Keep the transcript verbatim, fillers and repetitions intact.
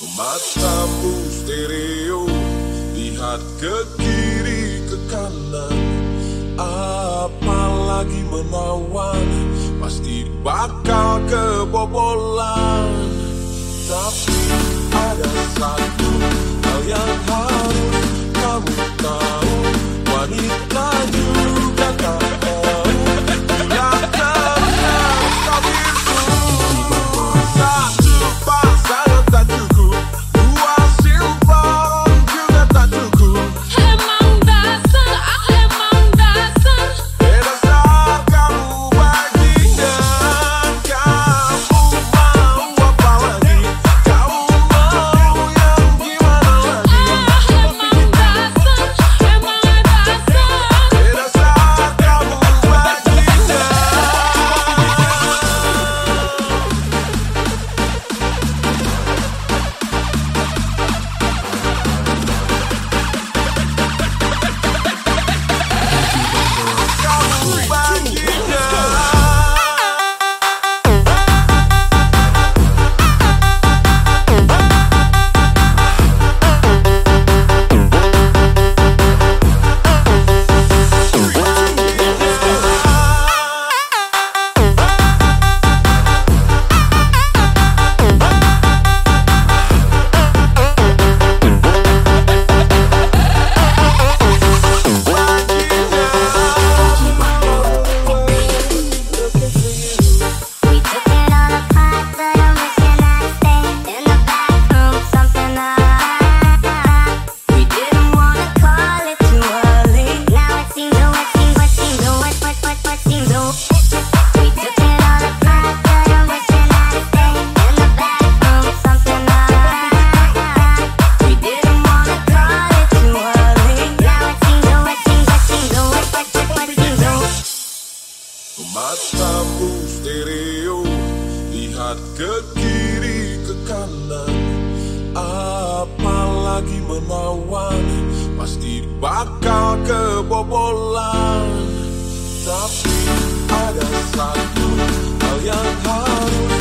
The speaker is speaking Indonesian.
Matamu stereo, lihat ke kiri ke kanan, apalagi menawan, pasti bakal kebobolan. Tapi ada satu hal yang harus kamu tahu, wanita juga tak mau pulang dengan tabirku. Satu pasangan tak cukup, dua simpan juga tak cukup. Emang dasar, ah emang dasar. Berdasar kamu bajingan, kamu mau apa lagi? Kamu mau yang gimana lagi? Ah emang dasar, emang dasar. Berdasar kamu bajingan. Kamu bajingan. We took it all apart, but I'm wishing I'd stayed in the bathroom, something like. We didn't wanna call it too early. Now it seems, oh, it seems, what seems, oh, what, what, what, what seems, oh. We took it all apart, but I'm wishing I'd stayed in the bathroom, something like. We didn't wanna call it too early. Now it seems, oh, it seems, what seems, oh, what, what, what, what seems, oh. Matamu stereo, lihat ke kiri ke kanan, apalagi menawan, pasti bakal kebobolan. Tapi ada satu hal yang harus